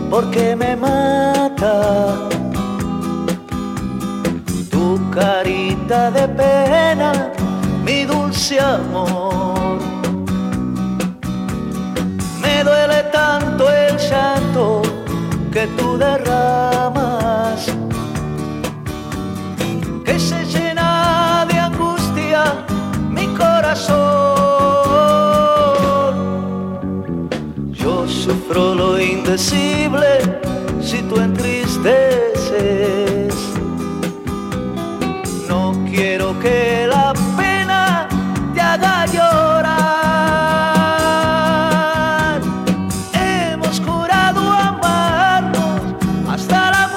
porque me mata tu carita de pena, mi dulce amor. Me duele tanto el llanto que tú derramas, que se llena de angustia mi corazón. Yo sufro lo indecible si tú entristeces. No quiero que la pena te haga llorar. Hemos jurado amarnos hasta la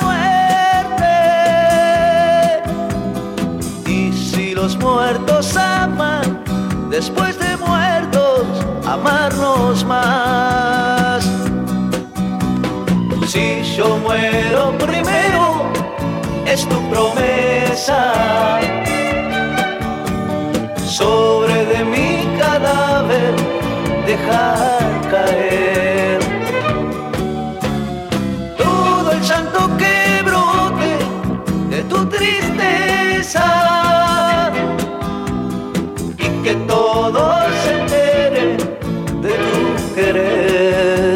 muerte. Y si los muertos aman, después de muertos, amarnos más. Si yo muero primero, es tu promesa. Sobre de mi cadáver dejar caer todo el llanto que brote de tu tristeza, y que todo se entere de tu querer.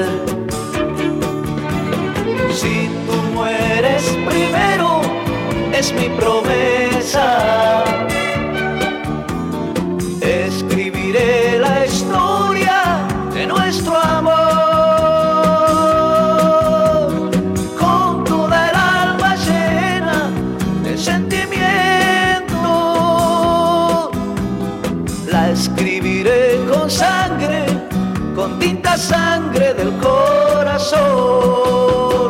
Si tú mueres primero, es mi promesa. Escribiré la historia de nuestro amor con toda el alma llena de sentimiento. La escribiré con sangre, con tinta sangre del corazón.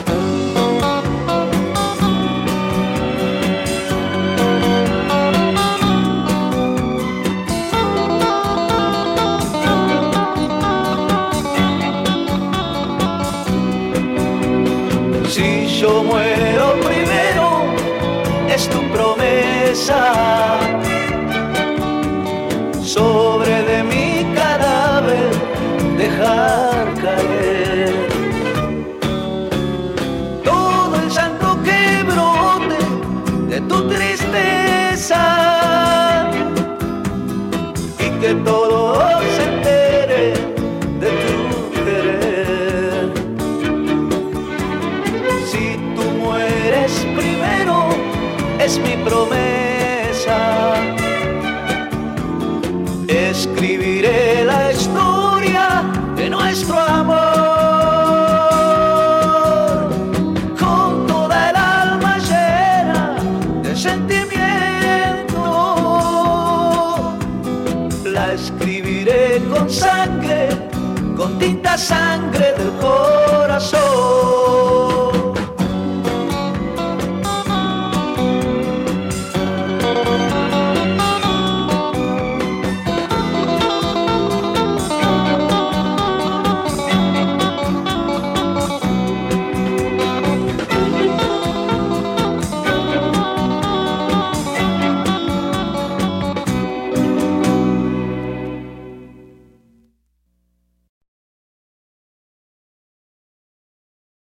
Si yo muero primero, es tu promesa. Sobre de mi cadáver dejar caer todo el llanto que brote de tu tristeza, y que todo se entere de tu querer. Si tú mueres primero, es mi promesa. Escribiré la historia de nuestro amor con toda el alma llena de sentimiento. La escribiré con sangre, con tinta sangre del